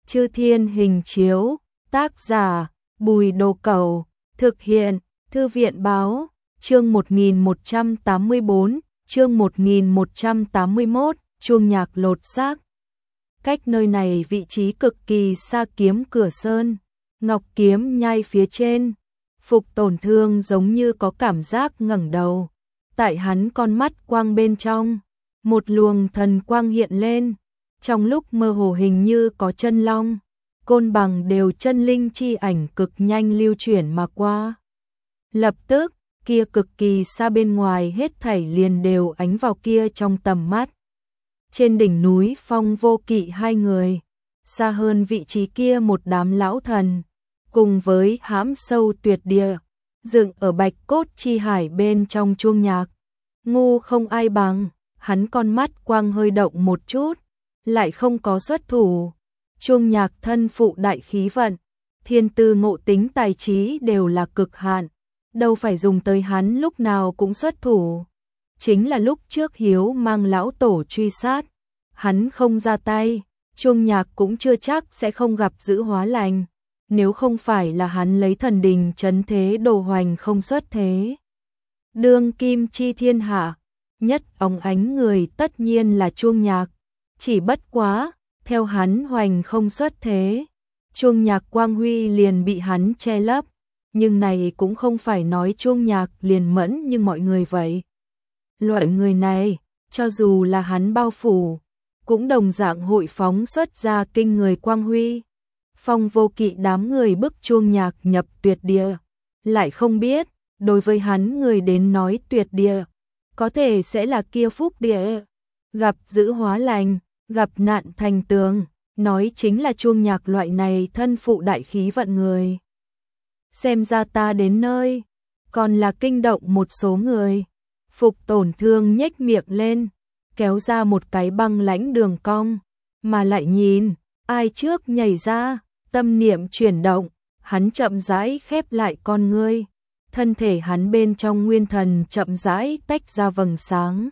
Chư Thiên Hình Chiếu, tác giả Bùi Đồ Cẩu, thực hiện Thư viện Báo, chương 1184, chương 1181, chuông nhạc lột xác. Cách nơi này vị trí cực kỳ xa Kiếm Cửa Sơn, Ngọc Kiếm Nhai phía trên. Phục Tổn Thương giống như có cảm giác ngẩng đầu, tại hắn con mắt quang bên trong, một luồng thần quang hiện lên, trong lúc mơ hồ hình như có chân long, côn bằng đều chân linh chi ảnh cực nhanh lưu chuyển mà qua. Lập tức, kia cực kỳ xa bên ngoài hết thảy liền đều ánh vào kia trong tầm mắt. Trên đỉnh núi Phong Vô Kỵ hai người, xa hơn vị trí kia một đám lão thần, cùng với hãm sâu tuyệt địa, dựng ở bạch cốt chi hải bên trong chuông nhạc. Ngu không ai bằng, hắn con mắt quang hơi động một chút, lại không có xuất thủ. Chuông nhạc thân phụ đại khí vận, thiên tư ngộ tính tài trí đều là cực hạn, đâu phải dùng tới hắn lúc nào cũng xuất thủ. Chính là lúc trước Hiếu mang lão tổ truy sát, hắn không ra tay, chuông nhạc cũng chưa chắc sẽ không gặp giữ hóa lành, nếu không phải là hắn lấy thần đình trấn thế đồ hoành không xuất thế. Đương kim chi thiên hạ, nhất óng ánh người tất nhiên là chuông nhạc, chỉ bất quá, theo hắn hoành không xuất thế, chuông nhạc quang huy liền bị hắn che lấp, nhưng này cũng không phải nói chuông nhạc liền mẫn như mọi người vậy. Loại người này, cho dù là hắn bao phủ, cũng đồng dạng hội phóng xuất ra kinh người quang huy. Phong Vô Kỵ đám người bức chuông nhạc nhập tuyệt địa, lại không biết, đối với hắn người đến nói tuyệt địa, có thể sẽ là kia phúc địa, gặp giữ hóa lành, gặp nạn thành tường, nói chính là chuông nhạc loại này thân phụ đại khí vận người. Xem ra ta đến nơi, còn là kinh động một số người. Phục Tổn Thương nhếch miệng lên, kéo ra một cái băng lãnh đường cong, mà lại nhìn, ai trước nhảy ra, tâm niệm chuyển động, hắn chậm rãi khép lại con ngươi, thân thể hắn bên trong nguyên thần chậm rãi tách ra vầng sáng.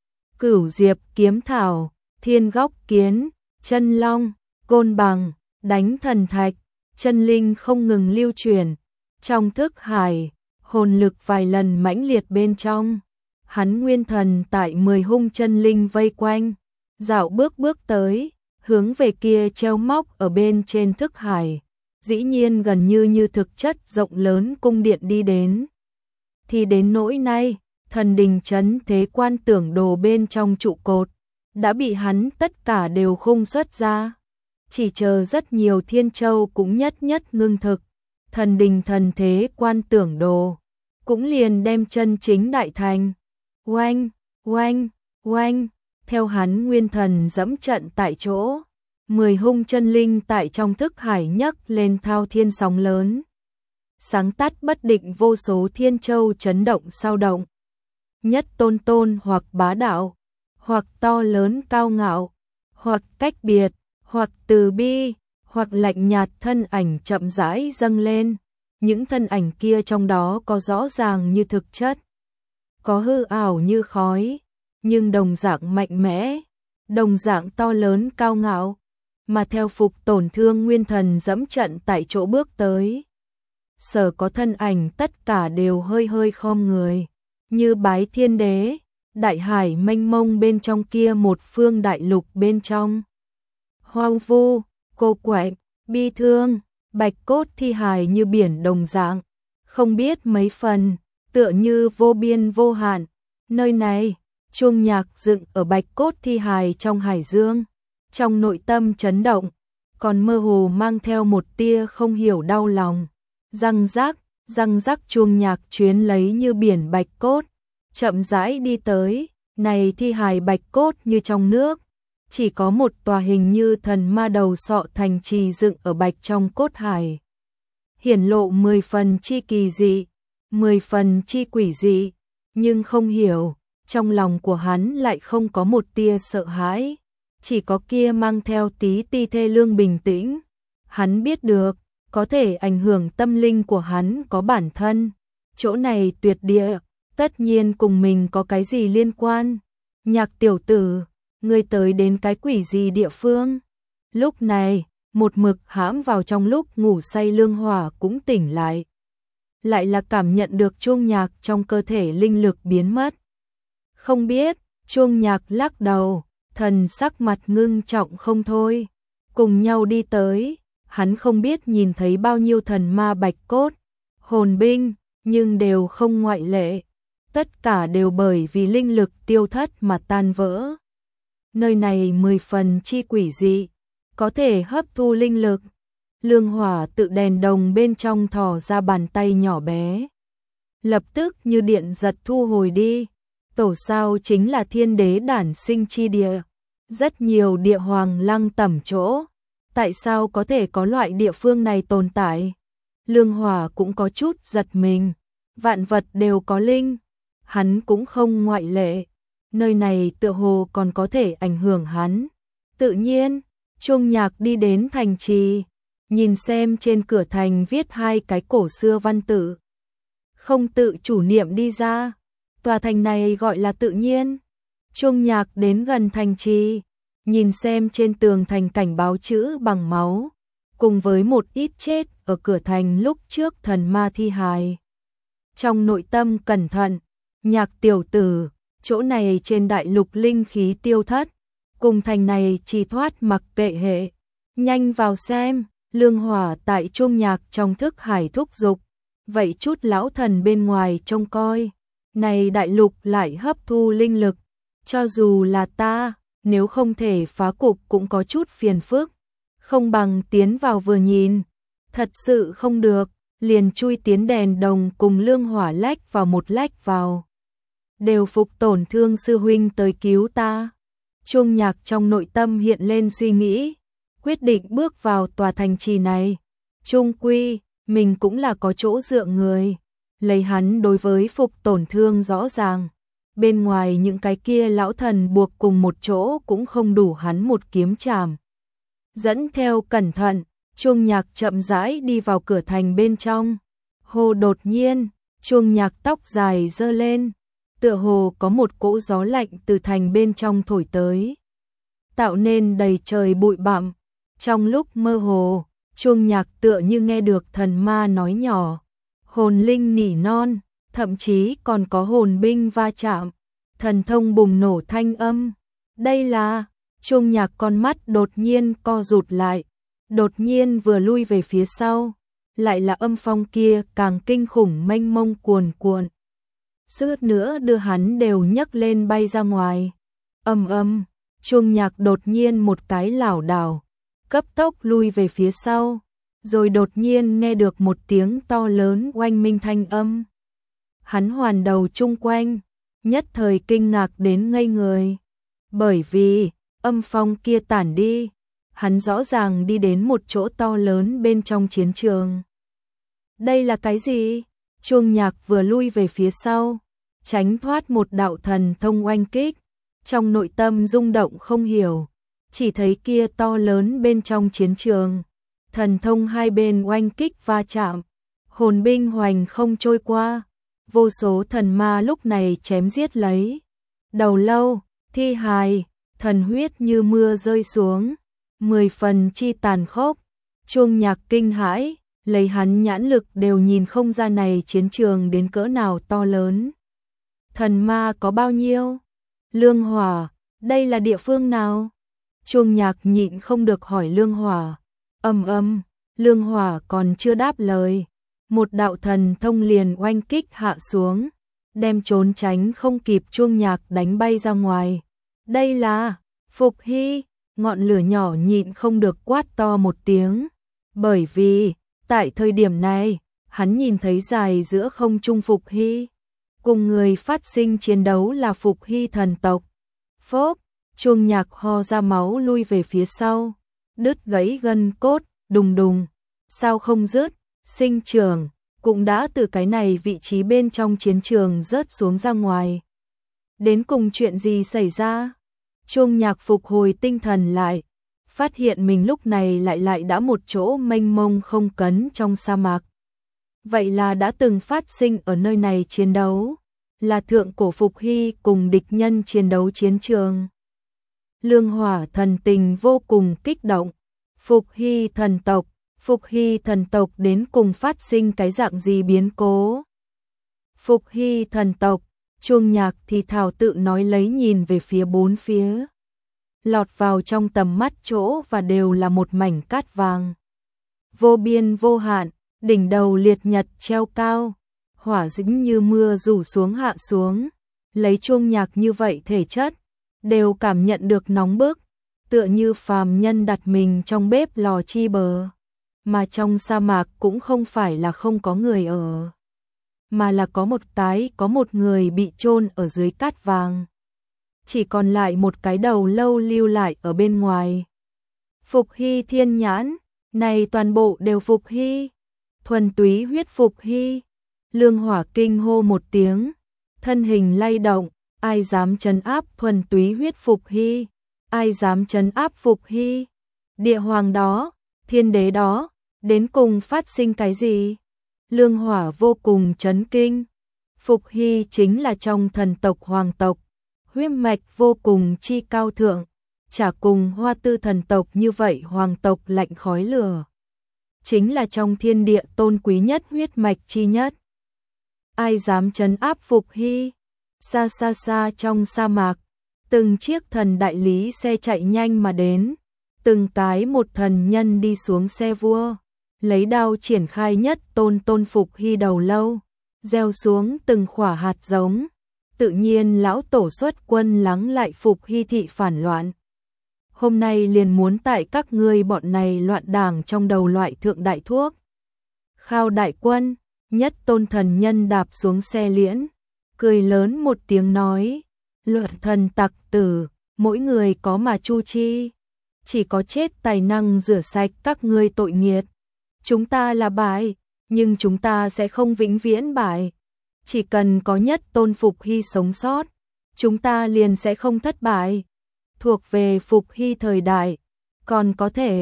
Cửu diệp kiếm thảo, thiên góc kiến, chân long, côn bằng, đánh thần thạch, chân linh không ngừng lưu chuyển, trong thức hải, hồn lực vài lần mãnh liệt bên trong. Hắn nguyên thần tại 10 hung chân linh vây quanh, dạo bước tới, hướng về kia treo móc ở bên trên thức hải, dĩ nhiên gần như thực chất rộng lớn cung điện đi đến. Thì đến nỗi nay, thần đình trấn thế quan tưởng đồ bên trong trụ cột, đã bị hắn tất cả đều khung xuất ra. Chỉ chờ rất nhiều thiên châu cũng nhất ngưng thực, thần đình thần thế quan tưởng đồ, cũng liền đem chân chính đại thành. Oanh, oanh, oanh, theo hắn nguyên thần dẫm trận tại chỗ, 10 hung chân linh tại trong thức hải nhấc lên thao thiên sóng lớn. Sáng tắt bất định vô số thiên châu chấn động sao động. Nhất tôn hoặc bá đạo, hoặc to lớn cao ngạo, hoặc cách biệt, hoặc từ bi, hoặc lạnh nhạt thân ảnh chậm rãi dâng lên. Những thân ảnh kia trong đó có rõ ràng như thực chất, có hư ảo như khói, nhưng đồng dạng mạnh mẽ, đồng dạng to lớn cao ngạo, mà theo Phục Tổn Thương nguyên thần dẫm trận tại chỗ bước tới. Sở có thân ảnh tất cả đều hơi khom người, như bái thiên đế, đại hải mênh mông bên trong kia một phương đại lục bên trong. Hoang vu, cô quạnh, bi thương, bạch cốt thi hài như biển đồng dạng, không biết mấy phần, tựa như vô biên vô hạn. Nơi này, chuông nhạc dựng ở bạch cốt thi hài trong hải dương, trong nội tâm chấn động, còn mơ hồ mang theo một tia không hiểu đau lòng. Răng rắc chuông nhạc chuyến lấy như biển bạch cốt, chậm rãi đi tới, này thi hài bạch cốt như trong nước, chỉ có một tòa hình như thần ma đầu sọ thành trì dựng ở bạch trong cốt hải. Hiển lộ 10 phần chi kỳ dị, 10 phần chi quỷ dị, nhưng không hiểu, trong lòng của hắn lại không có một tia sợ hãi, chỉ có kia mang theo tí ti thê lương bình tĩnh. Hắn biết được, có thể ảnh hưởng tâm linh của hắn có bản thân, chỗ này tuyệt địa, tất nhiên cùng mình có cái gì liên quan. Nhạc tiểu tử, ngươi tới đến cái quỷ gì địa phương? Lúc này, một mực hãm vào trong lúc ngủ say Lương Hỏa cũng tỉnh lại. Lại là cảm nhận được chuông nhạc trong cơ thể linh lực biến mất. Không biết, chuông nhạc lắc đầu, thần sắc mặt ngưng trọng không thôi. Cùng nhau đi tới, hắn không biết nhìn thấy bao nhiêu thần ma bạch cốt, hồn binh, nhưng đều không ngoại lệ. Tất cả đều bởi vì linh lực tiêu thất mà tan vỡ. Nơi này 10 phần chi quỷ dị, có thể hấp thu linh lực. Lương Hỏa tự đèn đồng bên trong thò ra bàn tay nhỏ bé. Lập tức như điện giật thu hồi đi. Tổ sao chính là thiên đế đản sinh chi địa. Rất nhiều địa hoàng lăng tẩm chỗ. Tại sao có thể có loại địa phương này tồn tại? Lương Hỏa cũng có chút giật mình. Vạn vật đều có linh. Hắn cũng không ngoại lệ. Nơi này tựa hồ còn có thể ảnh hưởng hắn. Tự nhiên, chuông nhạc đi đến thành trì. Nhìn xem trên cửa thành viết 2 cái cổ xưa văn tự. Không tự chủ niệm đi ra. Tòa thành này gọi là tự nhiên. Chuông nhạc đến gần thành trì. Nhìn xem trên tường thành cảnh báo chữ bằng máu. Cùng với một ít chết ở cửa thành lúc trước thần ma thi hài. Trong nội tâm cẩn thận. Nhạc tiểu tử, chỗ này trên đại lục linh khí tiêu thất. Cùng thành này chỉ thoát mặc kệ hệ. Nhanh vào xem. Lương Hỏa tại chuông nhạc trong thức hải thúc dục. Vậy chút lão thần bên ngoài trông coi. Này đại lục lại hấp thu linh lực. Cho dù là ta, nếu không thể phá cục cũng có chút phiền phức. Không bằng tiến vào vừa nhìn. Thật sự không được, liền chui tiến đèn đồng cùng Lương Hỏa lách vào một lách vào. Đều phục tổn thương sư huynh tới cứu ta. Chuông nhạc trong nội tâm hiện lên suy nghĩ. Quyết định bước vào tòa thành trì này. Chung quy, mình cũng là có chỗ dựa người. Lấy hắn đối với phục tổn thương rõ ràng. Bên ngoài những cái kia lão thần buộc cùng một chỗ cũng không đủ hắn một kiếm chảm. Dẫn theo cẩn thận, chuông nhạc chậm rãi đi vào cửa thành bên trong. Hồ đột nhiên, chuông nhạc tóc dài giơ lên. Tựa hồ có một cỗ gió lạnh từ thành bên trong thổi tới. Tạo nên đầy trời bụi bặm. Trong lúc mơ hồ, chuông nhạc tựa như nghe được thần ma nói nhỏ, hồn linh nỉ non, thậm chí còn có hồn binh va chạm, thần thông bùng nổ thanh âm. Đây là, chuông nhạc con mắt đột nhiên co rụt lại, đột nhiên vừa lui về phía sau, lại là âm phong kia càng kinh khủng mênh mông cuồn cuộn. Suýt nữa đưa hắn đều nhấc lên bay ra ngoài. Chuông nhạc đột nhiên một cái lảo đảo, cấp tốc lui về phía sau, rồi đột nhiên nghe được một tiếng to lớn oanh minh thanh âm. Hắn hoàn đầu chung quanh, nhất thời kinh ngạc đến ngây người. Bởi vì, âm phong kia tản đi, hắn rõ ràng đi đến một chỗ to lớn bên trong chiến trường. Đây là cái gì? Chuông nhạc vừa lui về phía sau, tránh thoát một đạo thần thông oanh kích, trong nội tâm rung động không hiểu. Chỉ thấy kia to lớn bên trong chiến trường, thần thông hai bên oanh kích va chạm, hồn binh hoành không trôi qua, vô số thần ma lúc này chém giết lấy. Đầu lâu, thi hài, thần huyết như mưa rơi xuống, 10 phần chi tàn khốc. Chuông nhạc kinh hãi, lấy hắn nhãn lực đều nhìn không ra này chiến trường đến cỡ nào to lớn. Thần ma có bao nhiêu? Lương Hỏa, đây là địa phương nào? Chuông nhạc nhịn không được hỏi Lương Hỏa. Lương Hỏa còn chưa đáp lời. Một đạo thần thông liền oanh kích hạ xuống, đem trốn tránh không kịp chuông nhạc đánh bay ra ngoài. Đây là Phục Hy, ngọn lửa nhỏ nhịn không được quát to một tiếng. Bởi vì, tại thời điểm này, hắn nhìn thấy dài giữa không trung Phục Hy. Cùng người phát sinh chiến đấu là Phục Hy thần tộc. Phốp, chuông nhạc ho ra máu lui về phía sau. Đứt gãy gân cốt, đùng đùng. Sao không dứt, sinh trưởng, cũng đã từ cái này vị trí bên trong chiến trường rớt xuống ra ngoài. Đến cùng chuyện gì xảy ra? Chuông nhạc phục hồi tinh thần lại, phát hiện mình lúc này lại đã một chỗ mênh mông không cấn trong sa mạc. Vậy là đã từng phát sinh ở nơi này chiến đấu, là thượng cổ Phục Hy cùng địch nhân chiến đấu chiến trường. Lương Hỏa thần tình vô cùng kích động, Phục Hy thần tộc, Phục Hy thần tộc đến cùng phát sinh cái dạng gì biến cố? Phục Hy thần tộc, Chuông Nhạc thì thào tự nói lấy nhìn về phía bốn phía. Lọt vào trong tầm mắt chỗ và đều là một mảnh cát vàng. Vô biên vô hạn, đỉnh đầu liệt nhật treo cao, hỏa dĩnh như mưa rủ xuống hạ xuống. Lấy Chuông Nhạc như vậy thể chất, đều cảm nhận được nóng bức, tựa như phàm nhân đặt mình trong bếp lò chi bờ. Mà trong sa mạc cũng không phải là không có người ở, mà là có một người bị chôn ở dưới cát vàng. Chỉ còn lại một cái đầu lâu lưu lại ở bên ngoài. Phục Hy thiên nhãn, này toàn bộ đều Phục Hy, thuần túy huyết Phục Hy. Lương Hỏa kinh hô một tiếng, thân hình lay động, ai dám trấn áp thuần túy huyết Phục Hy, ai dám trấn áp Phục Hy. Địa hoàng đó, thiên đế đó, đến cùng phát sinh cái gì? Lương Hỏa vô cùng chấn kinh. Phục Hy chính là trong thần tộc hoàng tộc, huyết mạch vô cùng chi cao thượng, chả cùng Hoa Tư thần tộc như vậy hoàng tộc lạnh khói lửa. Chính là trong thiên địa tôn quý nhất huyết mạch chi nhất. Ai dám trấn áp Phục Hy? Xa xa xa trong sa mạc, từng chiếc thần đại lý xe chạy nhanh mà đến, từng cái một thần nhân đi xuống xe vua, lấy đao triển khai nhất tôn Phục Hy đầu lâu, gieo xuống từng khỏa hạt giống. Tự nhiên lão tổ xuất quân lắng lại Phục Hy thị phản loạn. Hôm nay liền muốn tại các ngươi bọn này loạn đảng trong đầu loại thượng đại thuốc. Khao đại quân, nhất tôn thần nhân đạp xuống xe liễn, cười lớn một tiếng nói, luật thần tặc tử, mỗi người có mà chu chi, chỉ có chết tài năng rửa sạch các ngươi tội nghiệt. Chúng ta là bại, nhưng chúng ta sẽ không vĩnh viễn bại. Chỉ cần có nhất tôn Phục Hy sống sót, chúng ta liền sẽ không thất bại. Thuộc về Phục Hy thời đại, còn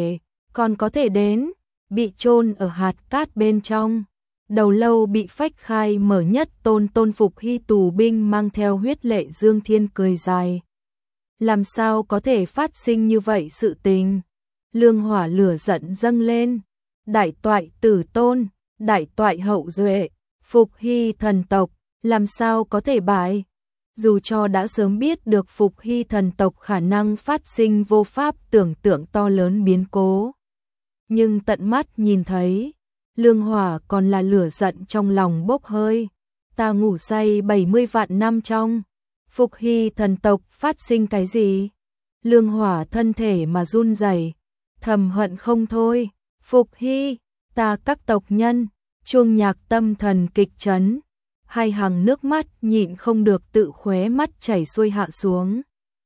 có thể đến, bị chôn ở hạt cát bên trong. Đầu lâu bị phách khai mở nhất tôn Phục Hy tù binh mang theo huyết lệ Dương Thiên cười dài. Làm sao có thể phát sinh như vậy sự tình? Lương Hỏa lửa giận dâng lên. Đại toại tử tôn, đại toại hậu duệ, Phục Hy thần tộc, làm sao có thể bại? Dù cho đã sớm biết được Phục Hy thần tộc khả năng phát sinh vô pháp tưởng tượng to lớn biến cố, nhưng tận mắt nhìn thấy, Lương Hỏa còn là lửa giận trong lòng bốc hơi. Ta ngủ say 70 vạn năm trong Phục Hy thần tộc phát sinh cái gì? Lương Hỏa thân thể mà run rẩy, thầm hận không thôi. Phục Hy, ta các tộc nhân. Chuông Nhạc tâm thần kịch chấn, hai hàng nước mắt nhịn không được tự khóe mắt chảy xuôi hạ xuống.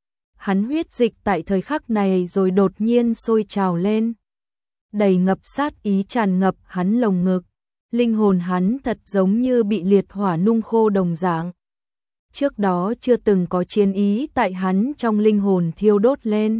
Hắn huyết dịch tại thời khắc này rồi đột nhiên sôi trào lên, đầy ngập sát ý tràn ngập hắn lồng ngực, linh hồn hắn thật giống như bị liệt hỏa nung khô đồng dạng. Trước đó chưa từng có chiến ý tại hắn trong linh hồn thiêu đốt lên.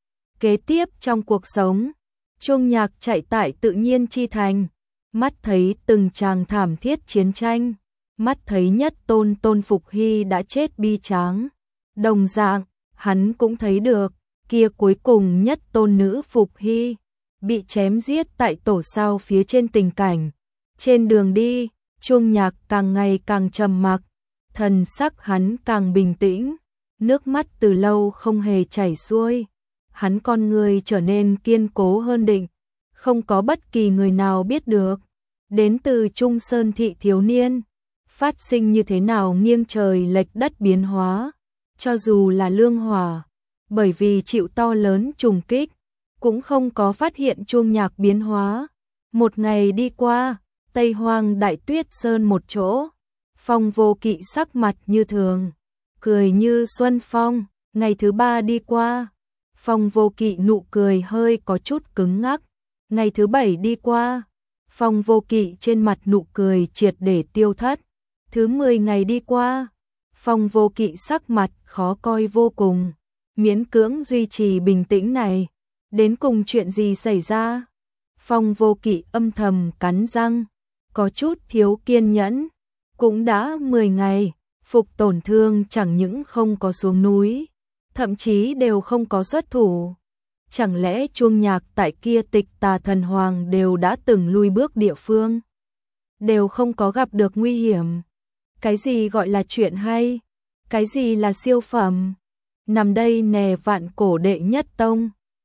Kế tiếp trong cuộc sống, Chuông Nhạc chạy tại tự nhiên chi thành, mắt thấy từng tràng thảm thiết chiến tranh, mắt thấy nhất tôn Phục Hy đã chết bi tráng. Đồng dạng, hắn cũng thấy được, kia cuối cùng nhất tôn nữ Phục Hy, bị chém giết tại tổ sao phía trên tình cảnh. Trên đường đi, Chuông Nhạc càng ngày càng trầm mặc, thần sắc hắn càng bình tĩnh, nước mắt từ lâu không hề chảy xuôi. Hắn con người trở nên kiên cố hơn định, không có bất kỳ người nào biết được. Đến từ Trung Sơn thị thiếu niên, phát sinh như thế nào nghiêng trời lệch đất biến hóa, cho dù là Lương Hỏa, bởi vì chịu to lớn trùng kích, cũng không có phát hiện Chuông Nhạc biến hóa. Một ngày đi qua, Tây Hoang Đại Tuyết Sơn một chỗ, Phong Vô Kỵ sắc mặt như thường, cười như xuân phong. Ngày thứ ba đi qua, Phong Vô Kỵ nụ cười hơi có chút cứng ngắc. Ngày thứ bảy đi qua, Phong Vô Kỵ trên mặt nụ cười triệt để tiêu thất. Thứ 10 ngày đi qua, Phong Vô Kỵ sắc mặt khó coi vô cùng, miễn cưỡng duy trì bình tĩnh này. Đến cùng chuyện gì xảy ra? Phong Vô Kỵ âm thầm cắn răng, có chút thiếu kiên nhẫn. Cũng đã 10 ngày, Phục tổn thương chẳng những không có xuống núi, thậm chí đều không có xuất thủ. chẳng lẽ chuông nhạc tại kia Tịch Tà Thần Hoàng đều đã từng lui bước địa phương, đều không có gặp được nguy hiểm. Cái gì gọi là chuyện hay? Cái gì là siêu phẩm? Nằm đây nè, Vạn Cổ đệ nhất tông,